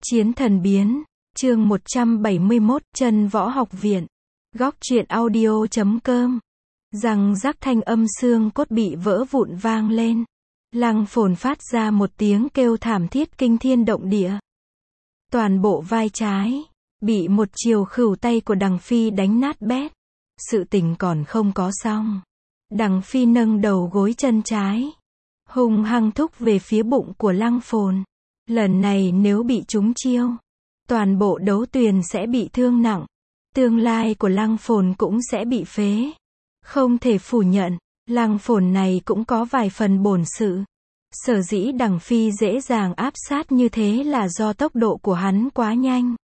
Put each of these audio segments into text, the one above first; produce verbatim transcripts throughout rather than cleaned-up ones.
Chiến thần biến, chương một trăm bảy mươi mốt, Chân Võ Học Viện. Góc truyện audio chấm com. Răng rắc thanh âm xương cốt bị vỡ vụn vang lên. Lăng Phồn phát ra một tiếng kêu thảm thiết kinh thiên động địa. Toàn bộ vai trái bị một chiều khửu tay của Đằng Phi đánh nát bét. Sự tình còn không có xong. Đằng Phi nâng đầu gối chân trái, hung hăng thúc về phía bụng của Lăng Phồn. Lần này nếu bị trúng chiêu, toàn bộ đấu tuyền sẽ bị thương nặng. Tương lai của Lăng Phồn cũng sẽ bị phế. Không thể phủ nhận, Lăng Phồn này cũng có vài phần bổn sự. Sở dĩ Đằng Phi dễ dàng áp sát như thế là do tốc độ của hắn quá nhanh.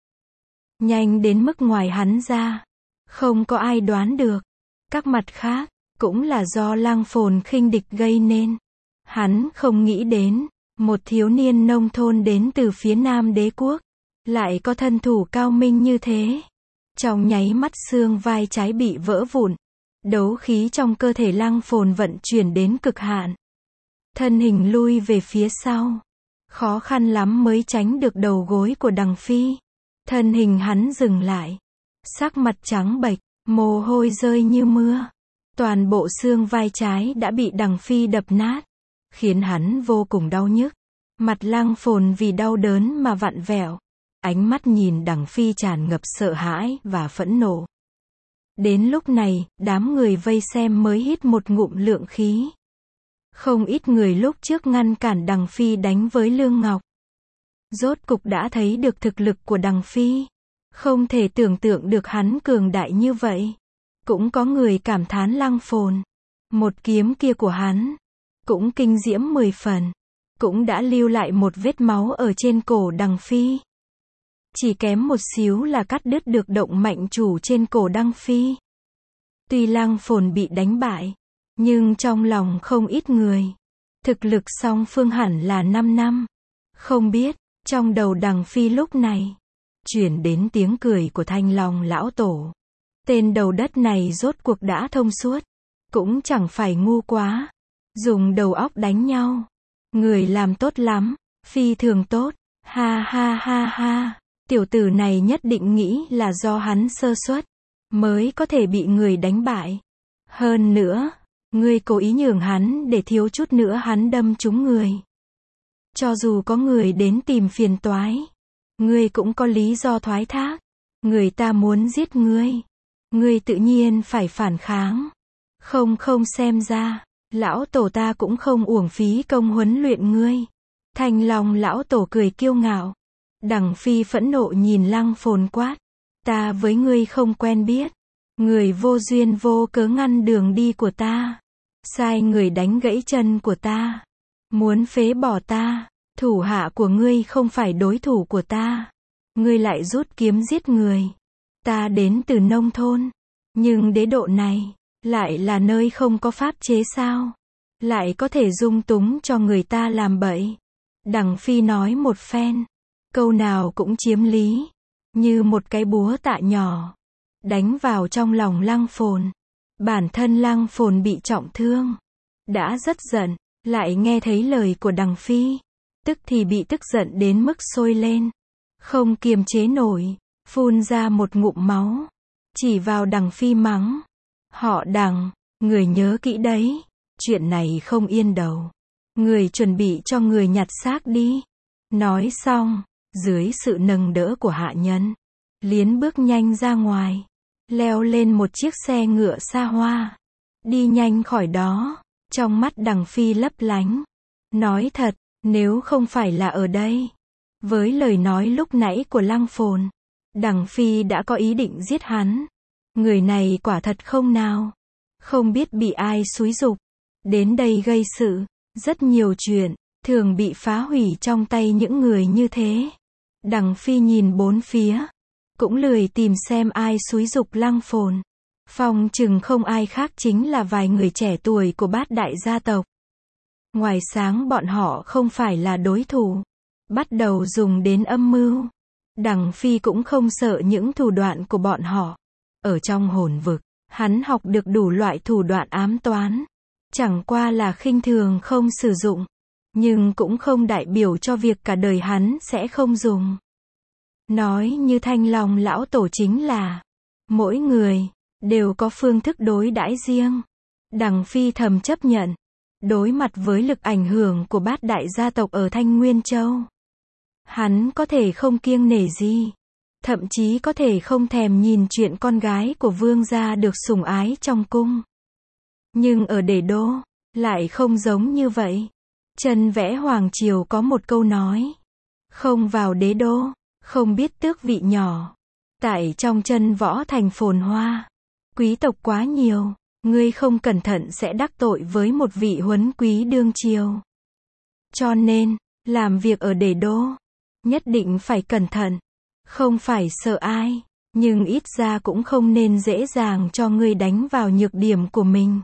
Nhanh đến mức ngoài hắn ra, không có ai đoán được. Các mặt khác, cũng là do Lăng Phồn khinh địch gây nên. Hắn không nghĩ đến, một thiếu niên nông thôn đến từ phía Nam Đế quốc, lại có thân thủ cao minh như thế. Trong nháy mắt xương vai trái bị vỡ vụn, đấu khí trong cơ thể Lăng Phồn vận chuyển đến cực hạn. Thân hình lui về phía sau, khó khăn lắm mới tránh được đầu gối của Đằng Phi. Thân hình hắn dừng lại, sắc mặt trắng bệch, mồ hôi rơi như mưa. Toàn bộ xương vai trái đã bị Đằng Phi đập nát, khiến hắn vô cùng đau nhức. Mặt Lăng Phồn vì đau đớn mà vặn vẹo, ánh mắt nhìn Đằng Phi tràn ngập sợ hãi và phẫn nộ. Đến lúc này, đám người vây xem mới hít một ngụm lượng khí. Không ít người lúc trước ngăn cản Đằng Phi đánh với Lương Ngọc, rốt cục đã thấy được thực lực của Đằng Phi. Không thể tưởng tượng được hắn cường đại như vậy. Cũng có người cảm thán Lăng Phồn, một kiếm kia của hắn cũng kinh diễm mười phần, cũng đã lưu lại một vết máu ở trên cổ Đằng Phi. Chỉ kém một xíu là cắt đứt được động mạch chủ trên cổ Đằng Phi. Tuy Lăng Phồn bị đánh bại, nhưng trong lòng không ít người, thực lực song phương hẳn là năm năm. Không biết, trong đầu Đằng Phi lúc này, chuyển đến tiếng cười của Thanh Long lão tổ. Tên đầu đất này rốt cuộc đã thông suốt, cũng chẳng phải ngu quá. Dùng đầu óc đánh nhau. Người làm tốt lắm, phi thường tốt, ha ha ha ha. Tiểu tử này nhất định nghĩ là do hắn sơ suất, mới có thể bị người đánh bại. Hơn nữa, ngươi cố ý nhường hắn để thiếu chút nữa hắn đâm trúng người. Cho dù có người đến tìm phiền toái, ngươi cũng có lý do thoái thác. Người ta muốn giết ngươi, ngươi tự nhiên phải phản kháng. Không không xem ra, lão tổ ta cũng không uổng phí công huấn luyện ngươi. Thanh Long lão tổ cười kiêu ngạo. Đằng Phi phẫn nộ nhìn Lăng Phồn quát. Ta với ngươi không quen biết. Người vô duyên vô cớ ngăn đường đi của ta. Sai người đánh gãy chân của ta. Muốn phế bỏ ta. Thủ hạ của ngươi không phải đối thủ của ta. Ngươi lại rút kiếm giết người. Ta đến từ nông thôn. Nhưng đế độ này, lại là nơi không có pháp chế sao? Lại có thể dung túng cho người ta làm bậy. Đằng Phi nói một phen, câu nào cũng chiếm lý, như một cái búa tạ nhỏ, đánh vào trong lòng Lăng Phồn. Bản thân Lăng Phồn bị trọng thương, đã rất giận, lại nghe thấy lời của Đằng Phi, tức thì bị tức giận đến mức sôi lên, không kiềm chế nổi, phun ra một ngụm máu, chỉ vào Đằng Phi mắng. Họ Đằng, người nhớ kỹ đấy, chuyện này không yên đầu. Người chuẩn bị cho người nhặt xác đi. Nói xong, dưới sự nâng đỡ của hạ nhân, liến bước nhanh ra ngoài, leo lên một chiếc xe ngựa xa hoa, đi nhanh khỏi đó. Trong mắt Đằng Phi lấp lánh. Nói thật, nếu không phải là ở đây, với lời nói lúc nãy của Lăng Phồn, Đằng Phi đã có ý định giết hắn. Người này quả thật không nào, không biết bị ai xúi giục, đến đây gây sự. Rất nhiều chuyện, thường bị phá hủy trong tay những người như thế. Đằng Phi nhìn bốn phía, cũng lười tìm xem ai xúi giục Lăng Phồn. Phòng chừng không ai khác chính là vài người trẻ tuổi của bát đại gia tộc. Ngoài sáng bọn họ không phải là đối thủ, bắt đầu dùng đến âm mưu. Đằng Phi cũng không sợ những thủ đoạn của bọn họ. Ở trong hồn vực, hắn học được đủ loại thủ đoạn ám toán. Chẳng qua là khinh thường không sử dụng, nhưng cũng không đại biểu cho việc cả đời hắn sẽ không dùng. Nói như Thanh Long lão tổ chính là, mỗi người, đều có phương thức đối đãi riêng. Đằng Phi thầm chấp nhận, đối mặt với lực ảnh hưởng của bát đại gia tộc ở Thanh Nguyên Châu. Hắn có thể không kiêng nể gì, thậm chí có thể không thèm nhìn chuyện con gái của vương gia được sủng ái trong cung. Nhưng ở Đế Đô, lại không giống như vậy. Chân vẽ Hoàng Triều có một câu nói, không vào Đế Đô, không biết tước vị nhỏ. Tại trong Chân Võ Thành phồn hoa, quý tộc quá nhiều, ngươi không cẩn thận sẽ đắc tội với một vị huấn quý đương triều. Cho nên, làm việc ở Đế Đô, nhất định phải cẩn thận. Không phải sợ ai, nhưng ít ra cũng không nên dễ dàng cho ngươi đánh vào nhược điểm của mình.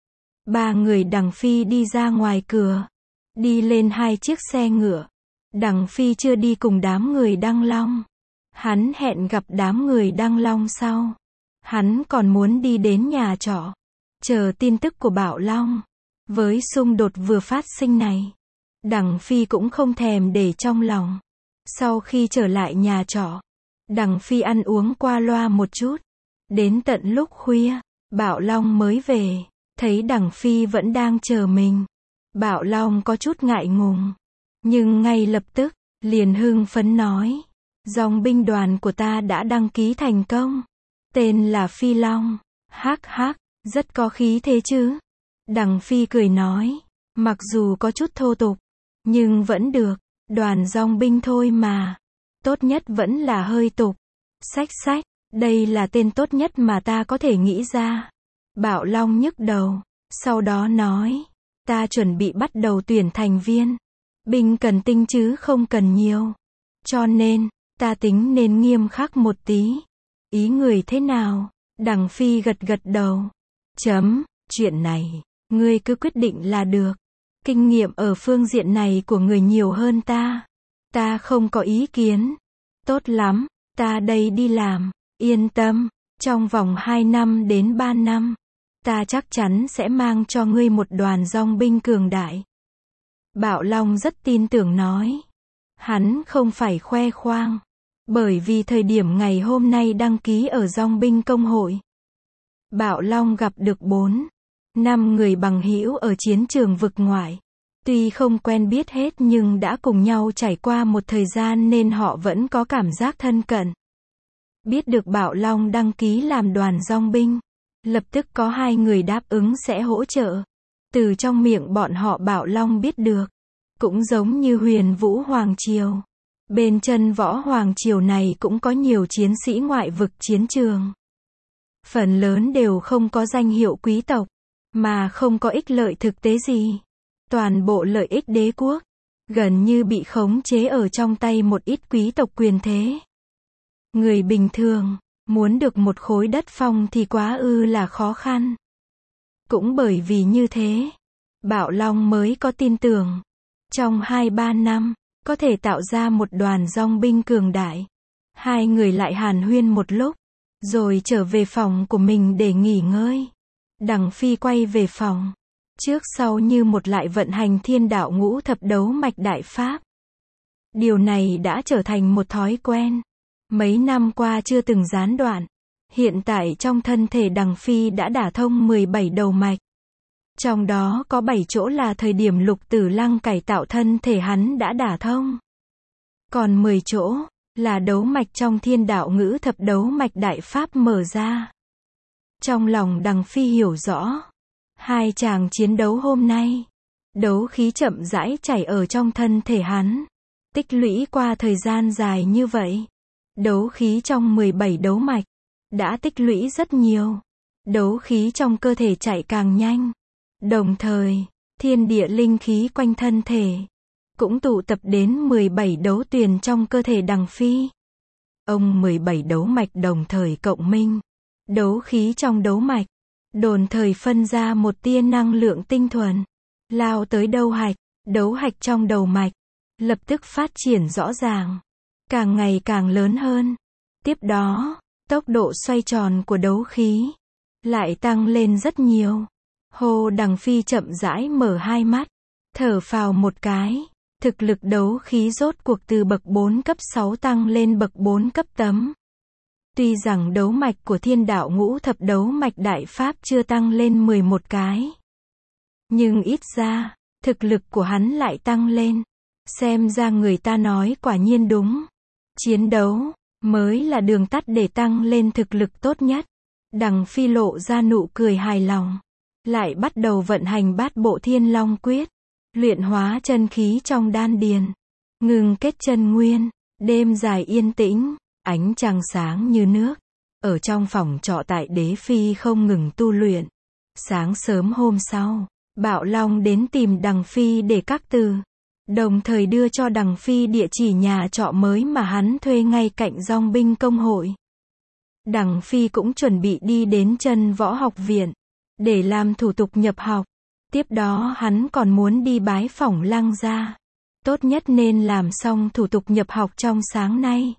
Ba người Đằng Phi đi ra ngoài cửa, đi lên hai chiếc xe ngựa. Đằng Phi chưa đi cùng đám người Đăng Long. Hắn hẹn gặp đám người Đăng Long sau. Hắn còn muốn đi đến nhà trọ, chờ tin tức của Bảo Long. Với xung đột vừa phát sinh này, Đằng Phi cũng không thèm để trong lòng. Sau khi trở lại nhà trọ, Đằng Phi ăn uống qua loa một chút. Đến tận lúc khuya, Bảo Long mới về, thấy Đằng Phi vẫn đang chờ mình. Bảo Long có chút ngại ngùng, nhưng ngay lập tức, liền hưng phấn nói, dòng binh đoàn của ta đã đăng ký thành công. Tên là Phi Long, hắc hắc, rất có khí thế chứ. Đằng Phi cười nói, mặc dù có chút thô tục, nhưng vẫn được, đoàn dòng binh thôi mà. Tốt nhất vẫn là hơi tục. Xách xách, đây là tên tốt nhất mà ta có thể nghĩ ra. Bảo Long nhức đầu, sau đó nói, ta chuẩn bị bắt đầu tuyển thành viên. Binh cần tinh chứ không cần nhiều. Cho nên, ta tính nên nghiêm khắc một tí. Ý người thế nào? Đằng Phi gật gật đầu. Chấm, chuyện này, ngươi cứ quyết định là được. Kinh nghiệm ở phương diện này của người nhiều hơn ta. Ta không có ý kiến. Tốt lắm, ta đây đi làm. Yên tâm, trong vòng hai năm đến ba năm, ta chắc chắn sẽ mang cho ngươi một đoàn dòng binh cường đại. Bảo Long rất tin tưởng nói. Hắn không phải khoe khoang. Bởi vì thời điểm ngày hôm nay đăng ký ở dòng binh công hội, Bảo Long gặp được bốn, năm người bằng hữu ở chiến trường vực ngoại. Tuy không quen biết hết nhưng đã cùng nhau trải qua một thời gian nên họ vẫn có cảm giác thân cận. Biết được Bảo Long đăng ký làm đoàn dòng binh, lập tức có hai người đáp ứng sẽ hỗ trợ. Từ trong miệng bọn họ Bảo Long biết được, cũng giống như Huyền Vũ Hoàng Triều. Bên Chân Võ Hoàng Triều này cũng có nhiều chiến sĩ ngoại vực chiến trường. Phần lớn đều không có danh hiệu quý tộc, mà không có ích lợi thực tế gì. Toàn bộ lợi ích đế quốc, gần như bị khống chế ở trong tay một ít quý tộc quyền thế. Người bình thường, muốn được một khối đất phong thì quá ư là khó khăn. Cũng bởi vì như thế, Bảo Long mới có tin tưởng. Trong hai ba năm, có thể tạo ra một đoàn dòng binh cường đại. Hai người lại hàn huyên một lúc, rồi trở về phòng của mình để nghỉ ngơi. Đằng Phi quay về phòng, trước sau như một lại vận hành thiên đạo ngũ thập đấu mạch đại pháp. Điều này đã trở thành một thói quen. Mấy năm qua chưa từng gián đoạn. Hiện tại trong thân thể Đằng Phi đã đả thông mười bảy đầu mạch. Trong đó có bảy chỗ là thời điểm Lục Tử Lăng cải tạo thân thể hắn đã đả thông. Còn mười chỗ là đấu mạch trong thiên đạo ngữ thập đấu mạch đại pháp mở ra. Trong lòng Đằng Phi hiểu rõ, hai chàng chiến đấu hôm nay, đấu khí chậm rãi chảy ở trong thân thể hắn. Tích lũy qua thời gian dài như vậy, đấu khí trong mười bảy đấu mạch đã tích lũy rất nhiều. Đấu khí trong cơ thể chạy càng nhanh. Đồng thời, thiên địa linh khí quanh thân thể cũng tụ tập đến mười bảy đấu tuyền trong cơ thể Đằng Phi. Ông mười bảy đấu mạch đồng thời cộng minh. Đấu khí trong đấu mạch đồng thời phân ra một tia năng lượng tinh thuần, lao tới đấu hạch. Đấu hạch trong đầu mạch lập tức phát triển rõ ràng, càng ngày càng lớn hơn. Tiếp đó, tốc độ xoay tròn của đấu khí lại tăng lên rất nhiều. Hồ Đằng Phi chậm rãi mở hai mắt, thở phào một cái. Thực lực đấu khí rốt cuộc từ bậc bốn cấp sáu tăng lên bậc bốn cấp tám. Tuy rằng đấu mạch của thiên đạo ngũ thập đấu mạch đại pháp chưa tăng lên mười một cái. Nhưng ít ra, thực lực của hắn lại tăng lên. Xem ra người ta nói quả nhiên đúng. Chiến đấu, mới là đường tắt để tăng lên thực lực tốt nhất. Đằng Phi lộ ra nụ cười hài lòng. Lại bắt đầu vận hành bát bộ thiên long quyết. Luyện hóa chân khí trong đan điền. Ngừng kết chân nguyên. Đêm dài yên tĩnh. Ánh trăng sáng như nước. Ở trong phòng trọ tại Đế Phi không ngừng tu luyện. Sáng sớm hôm sau, Bạo Long đến tìm Đằng Phi để các từ. Đồng thời đưa cho Đằng Phi địa chỉ nhà trọ mới mà hắn thuê ngay cạnh dong binh công hội. Đằng Phi cũng chuẩn bị đi đến Chân Võ Học Viện. Để làm thủ tục nhập học. Tiếp đó hắn còn muốn đi bái phỏng Lăng gia. Tốt nhất nên làm xong thủ tục nhập học trong sáng nay.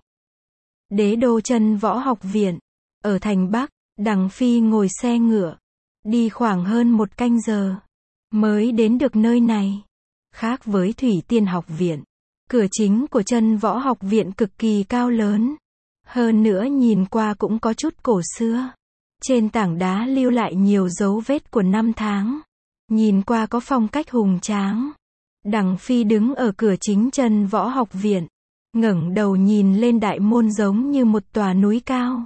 Đế đô Chân Võ Học Viện. Ở thành Bắc, Đằng Phi ngồi xe ngựa. Đi khoảng hơn một canh giờ. Mới đến được nơi này. Khác với Thủy Tiên Học Viện. Cửa chính của Chân Võ Học Viện cực kỳ cao lớn. Hơn nữa nhìn qua cũng có chút cổ xưa. Trên tảng đá lưu lại nhiều dấu vết của năm tháng. Nhìn qua có phong cách hùng tráng. Đằng Phi đứng ở cửa chính Chân Võ Học Viện. Ngẩng đầu nhìn lên đại môn giống như một tòa núi cao.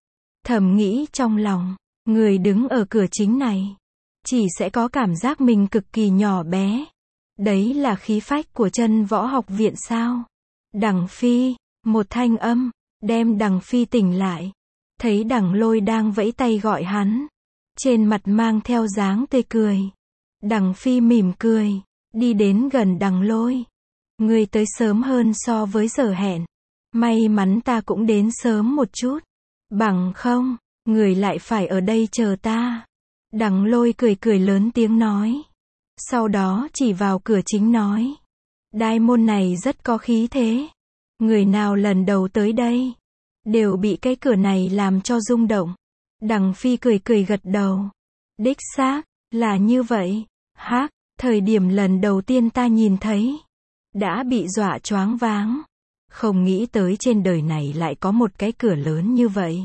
Thầm nghĩ trong lòng, người đứng ở cửa chính này, chỉ sẽ có cảm giác mình cực kỳ nhỏ bé. Đấy là khí phách của Chân Võ Học Viện sao? Đằng Phi, một thanh âm, đem Đằng Phi tỉnh lại. Thấy Đằng Lôi đang vẫy tay gọi hắn. Trên mặt mang theo dáng tươi cười. Đằng Phi mỉm cười, đi đến gần Đằng Lôi. Ngươi tới sớm hơn so với giờ hẹn. May mắn ta cũng đến sớm một chút. Bằng không, người lại phải ở đây chờ ta. Đằng Lôi cười cười lớn tiếng nói. Sau đó chỉ vào cửa chính nói. Đai môn này rất có khí thế. Người nào lần đầu tới đây, đều bị cái cửa này làm cho rung động. Đằng Phi cười cười gật đầu. Đích xác, là như vậy. Hắc, thời điểm lần đầu tiên ta nhìn thấy, đã bị dọa choáng váng. Không nghĩ tới trên đời này lại có một cái cửa lớn như vậy.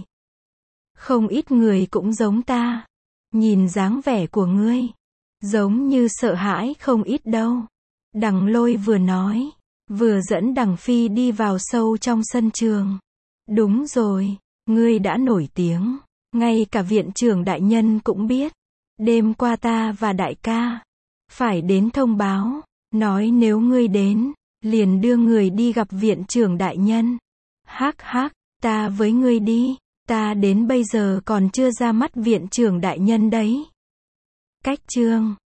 Không ít người cũng giống ta. Nhìn dáng vẻ của ngươi, giống như sợ hãi không ít đâu. Đằng Lôi vừa nói, vừa dẫn Đằng Phi đi vào sâu trong sân trường. Đúng rồi, ngươi đã nổi tiếng. Ngay cả viện trưởng đại nhân cũng biết. Đêm qua ta và đại ca phải đến thông báo. Nói nếu ngươi đến, liền đưa người đi gặp viện trưởng đại nhân. Hắc hắc, ta với ngươi đi. Ta đến bây giờ còn chưa ra mắt viện trưởng đại nhân đấy. Cách chương